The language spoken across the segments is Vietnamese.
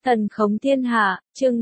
Thần khống thiên hạ, chương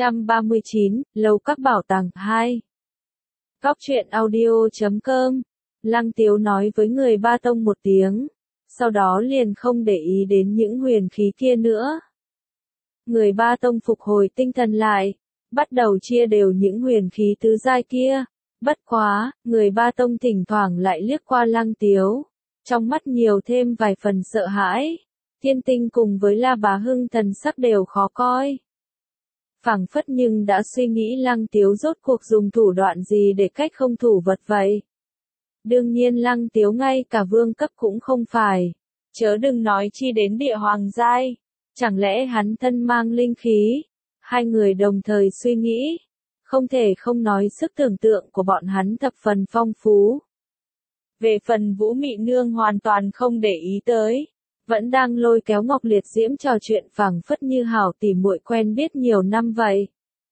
539, Lầu các bảo tàng 2. Góc truyện audio.com. Lăng Tiếu nói với người Ba Tông một tiếng, sau đó liền không để ý đến những huyền khí kia nữa. Người Ba Tông phục hồi tinh thần lại, bắt đầu chia đều những huyền khí tứ giai kia. Bất quá, người Ba Tông thỉnh thoảng lại liếc qua Lăng Tiếu, trong mắt nhiều thêm vài phần sợ hãi. Thiên Tinh cùng với La Bá Hưng thần sắc đều khó coi. Phảng phất nhưng đã suy nghĩ Lăng Tiếu rốt cuộc dùng thủ đoạn gì để cách không thủ vật vậy. Đương nhiên Lăng Tiếu ngay cả vương cấp cũng không phải, chớ đừng nói chi đến địa hoàng giai. Chẳng lẽ hắn thân mang linh khí? Hai người đồng thời suy nghĩ, không thể không nói sức tưởng tượng của bọn hắn thập phần phong phú. Về phần Vũ Mị Nương hoàn toàn không để ý tới, vẫn đang lôi kéo Ngọc Liệt Diễm trò chuyện phảng phất như hảo tỉ muội quen biết nhiều năm vậy.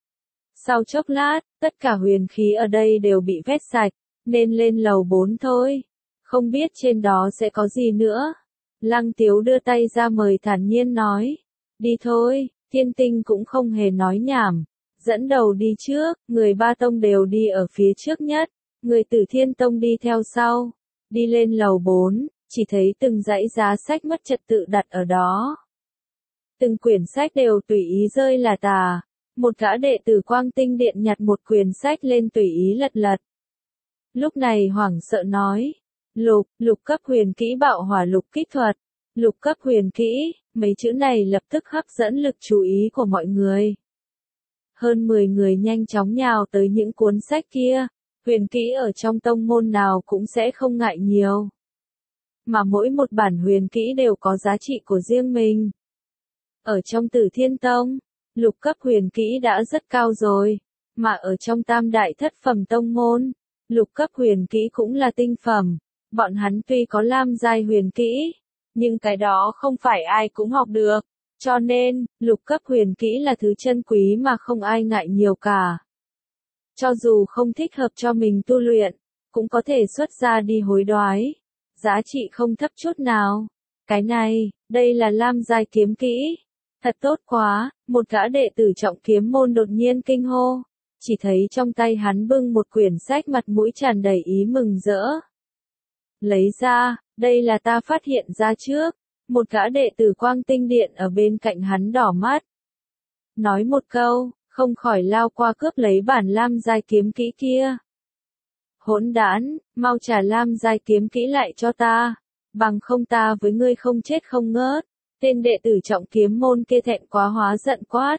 Sau chốc lát, tất cả huyền khí ở đây đều bị vét sạch, nên lên lầu 4 thôi. Không biết trên đó sẽ có gì nữa. Lăng Tiếu đưa tay ra mời thản nhiên nói. Đi thôi, Thiên Tinh cũng không hề nói nhảm. Dẫn đầu đi trước, người Ba Tông đều đi ở phía trước nhất. Người Tử Thiên Tông đi theo sau. Đi lên lầu 4. Chỉ thấy từng dãy giá sách mất trật tự đặt ở đó. Từng quyển sách đều tùy ý rơi là tà. Một gã đệ tử Quang Tinh Điện nhặt một quyển sách lên tùy ý lật lật. Lúc này hoảng sợ nói. Lục cấp huyền kỹ bạo hỏa lục kích thuật. Lục cấp huyền kỹ, mấy chữ này lập tức hấp dẫn lực chú ý của mọi người. Hơn 10 người nhanh chóng nhào tới những cuốn sách kia. Huyền kỹ ở trong tông môn nào cũng sẽ không ngại nhiều. Mà mỗi một bản huyền kỹ đều có giá trị của riêng mình. Ở trong Tử Thiên Tông, lục cấp huyền kỹ đã rất cao rồi, mà ở trong Tam Đại Thất Phẩm Tông môn, lục cấp huyền kỹ cũng là tinh phẩm. Bọn hắn tuy có lam giai huyền kỹ, nhưng cái đó không phải ai cũng học được, cho nên, lục cấp huyền kỹ là thứ chân quý mà không ai ngại nhiều cả. Cho dù không thích hợp cho mình tu luyện, cũng có thể xuất ra đi hối đoái. Giá trị không thấp chút nào. Cái này, đây là lam giai kiếm kỹ. Thật tốt quá, một gã đệ tử trọng kiếm môn đột nhiên kinh hô. Chỉ thấy trong tay hắn bưng một quyển sách mặt mũi tràn đầy ý mừng rỡ. Lấy ra, đây là ta phát hiện ra trước. Một gã đệ tử Quang Tinh Điện ở bên cạnh hắn đỏ mắt. Nói một câu, không khỏi lao qua cướp lấy bản lam giai kiếm kỹ kia. Hỗn đản, mau trả lam giai kiếm kỹ lại cho ta, bằng không ta với ngươi không chết không ngớt. Tên đệ tử trọng kiếm môn kia thẹn quá hóa giận quát.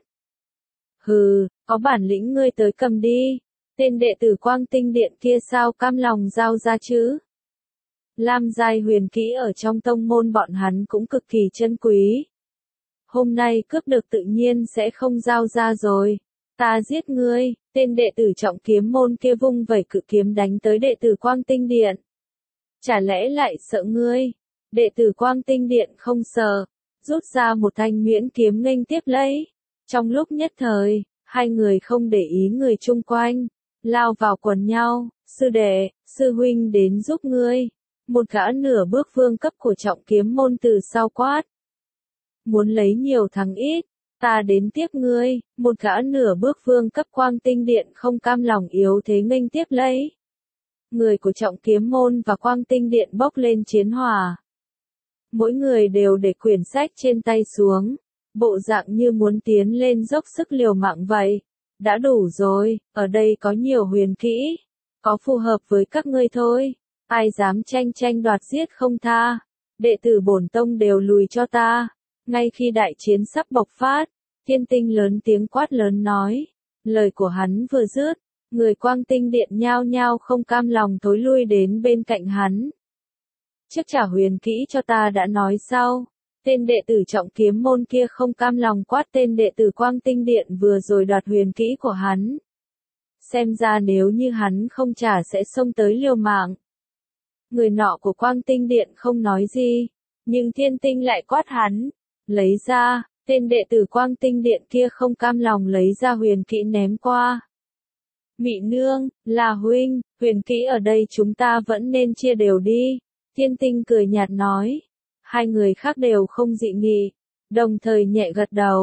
Hừ, có bản lĩnh ngươi tới cầm đi. Tên đệ tử Quang Tinh Điện kia sao cam lòng giao ra chứ? Lam giai huyền kỹ ở trong tông môn bọn hắn cũng cực kỳ chân quý. Hôm nay cướp được tự nhiên sẽ không giao ra rồi. Ta giết ngươi, tên đệ tử trọng kiếm môn kia vung vẩy cự kiếm đánh tới đệ tử Quang Tinh Điện. Chả lẽ lại sợ ngươi? Đệ tử Quang Tinh Điện không sợ, rút ra một thanh nhuyễn kiếm nghênh tiếp lấy. Trong lúc nhất thời, hai người không để ý người chung quanh, lao vào quần nhau, sư đệ, sư huynh đến giúp ngươi. Một gã nửa bước vương cấp của trọng kiếm môn từ sau quát. Muốn lấy nhiều thắng ít. Ta đến tiếp ngươi, một gã nửa bước vương cấp Quang Tinh Điện không cam lòng yếu thế nghênh tiếp lấy. Người của trọng kiếm môn và Quang Tinh Điện bốc lên chiến hỏa. Mỗi người đều để quyển sách trên tay xuống, bộ dạng như muốn tiến lên dốc sức liều mạng vậy. Đã đủ rồi, ở đây có nhiều huyền kỹ, có phù hợp với các ngươi thôi. Ai dám tranh đoạt giết không tha, đệ tử bổn tông đều lùi cho ta. Ngay khi đại chiến sắp bộc phát, Thiên Tinh lớn tiếng quát lớn nói. Lời của hắn vừa dứt, người Quang Tinh Điện nhao nhao không cam lòng thối lui đến bên cạnh hắn. Trước trả huyền kỹ cho ta đã nói sau. Tên đệ tử trọng kiếm môn kia không cam lòng quát tên đệ tử Quang Tinh Điện vừa rồi đoạt huyền kỹ của hắn. Xem ra nếu như hắn không trả sẽ xông tới liều mạng. Người nọ của Quang Tinh Điện không nói gì, nhưng Thiên Tinh lại quát hắn. Lấy ra. Tên đệ tử Quang Tinh Điện kia không cam lòng lấy ra huyền kỹ ném qua. Mị Nương, là huynh, huyền kỹ ở đây chúng ta vẫn nên chia đều đi. Thiên Tinh cười nhạt nói. Hai người khác đều không dị nghị, đồng thời nhẹ gật đầu.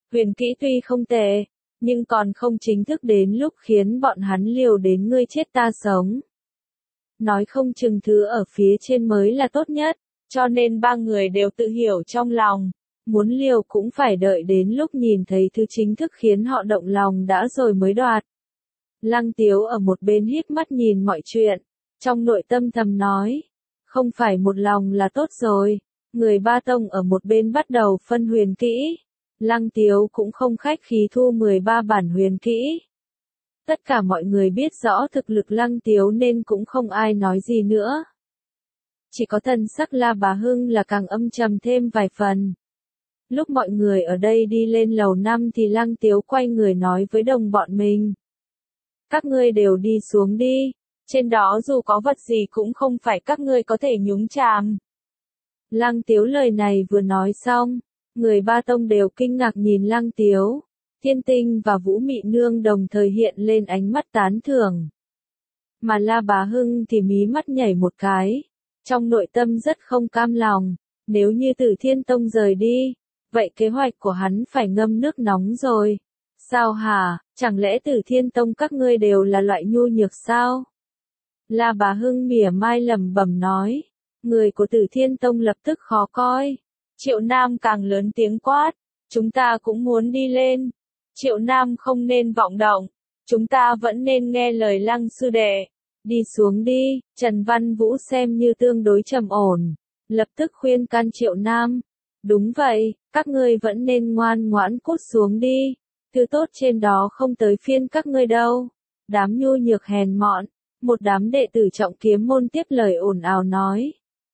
huyền kỹ tuy không tệ, nhưng còn không chính thức đến lúc khiến bọn hắn liều đến ngươi chết ta sống. Nói không chừng thứ ở phía trên mới là tốt nhất, cho nên ba người đều tự hiểu trong lòng, muốn liều cũng phải đợi đến lúc nhìn thấy thứ chính thức khiến họ động lòng đã rồi mới đoạt. Lăng Tiếu ở một bên híp mắt nhìn mọi chuyện, trong nội tâm thầm nói, không phải một lòng là tốt rồi. Người Ba Tông ở một bên bắt đầu phân huyền kỹ. Lăng Tiếu cũng không khách khí thu 13 bản huyền kỹ. Tất cả mọi người biết rõ thực lực Lăng Tiếu nên cũng không ai nói gì nữa. Chỉ có thần sắc La Bá Hưng là càng âm trầm thêm vài phần. Lúc mọi người ở đây đi lên lầu 5 thì Lăng Tiếu quay người nói với đồng bọn mình. Các ngươi đều đi xuống đi, trên đó dù có vật gì cũng không phải các ngươi có thể nhúng chàm. Lăng Tiếu lời này vừa nói xong, người Ba Tông đều kinh ngạc nhìn Lăng Tiếu. Thiên Tinh và Vũ Mị Nương đồng thời hiện lên ánh mắt tán thưởng. Mà La Bá Hưng thì mí mắt nhảy một cái, trong nội tâm rất không cam lòng, nếu như Tử Thiên Tông rời đi, vậy kế hoạch của hắn phải ngâm nước nóng rồi. Sao hả, chẳng lẽ Tử Thiên Tông các ngươi đều là loại nhu nhược sao? La Bá Hưng mỉa mai lẩm bẩm nói, người của Tử Thiên Tông lập tức khó coi. Triệu Nam càng lớn tiếng quát, chúng ta cũng muốn đi lên. Triệu Nam không nên vọng động, chúng ta vẫn nên nghe lời Lăng sư đệ. Đi xuống đi, Trần Văn Vũ xem như tương đối trầm ổn, lập tức khuyên can Triệu Nam. Đúng vậy, các ngươi vẫn nên ngoan ngoãn cút xuống đi, thứ tốt trên đó không tới phiên các ngươi đâu. Đám nhu nhược hèn mọn, một đám đệ tử Trọng Kiếm môn tiếp lời ồn ào nói.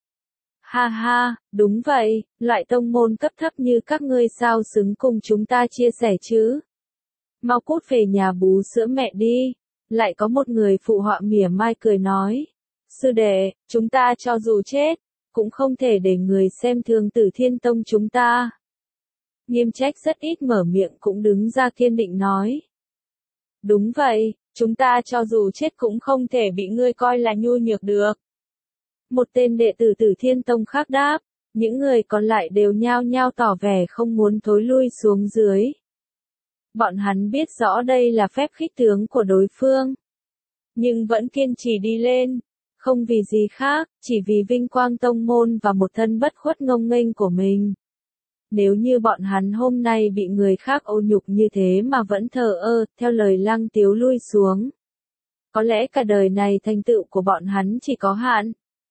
Ha ha, đúng vậy, loại tông môn cấp thấp như các ngươi sao xứng cùng chúng ta chia sẻ chứ? Mau cút về nhà bú sữa mẹ đi. Lại có một người phụ họa mỉa mai cười nói. Sư đệ, chúng ta cho dù chết, cũng không thể để người xem thường Tử Thiên Tông chúng ta. Nghiêm Trách rất ít mở miệng cũng đứng ra kiên định nói. Đúng vậy, chúng ta cho dù chết cũng không thể bị ngươi coi là nhu nhược được. Một tên đệ tử Tử Thiên Tông khác đáp, những người còn lại đều nhao nhao tỏ vẻ không muốn thối lui xuống dưới. Bọn hắn biết rõ đây là phép khích tướng của đối phương, nhưng vẫn kiên trì đi lên, không vì gì khác, chỉ vì vinh quang tông môn và một thân bất khuất ngông nghênh của mình. Nếu như bọn hắn hôm nay bị người khác ô nhục như thế mà vẫn thờ ơ, theo lời Lăng Tiếu lui xuống, có lẽ cả đời này thành tựu của bọn hắn chỉ có hạn.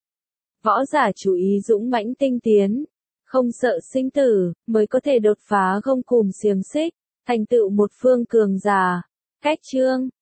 Võ giả chú ý dũng mãnh tinh tiến, không sợ sinh tử, mới có thể đột phá gông cùm xiềng xích, thành tựu một phương cường giả. Cách chương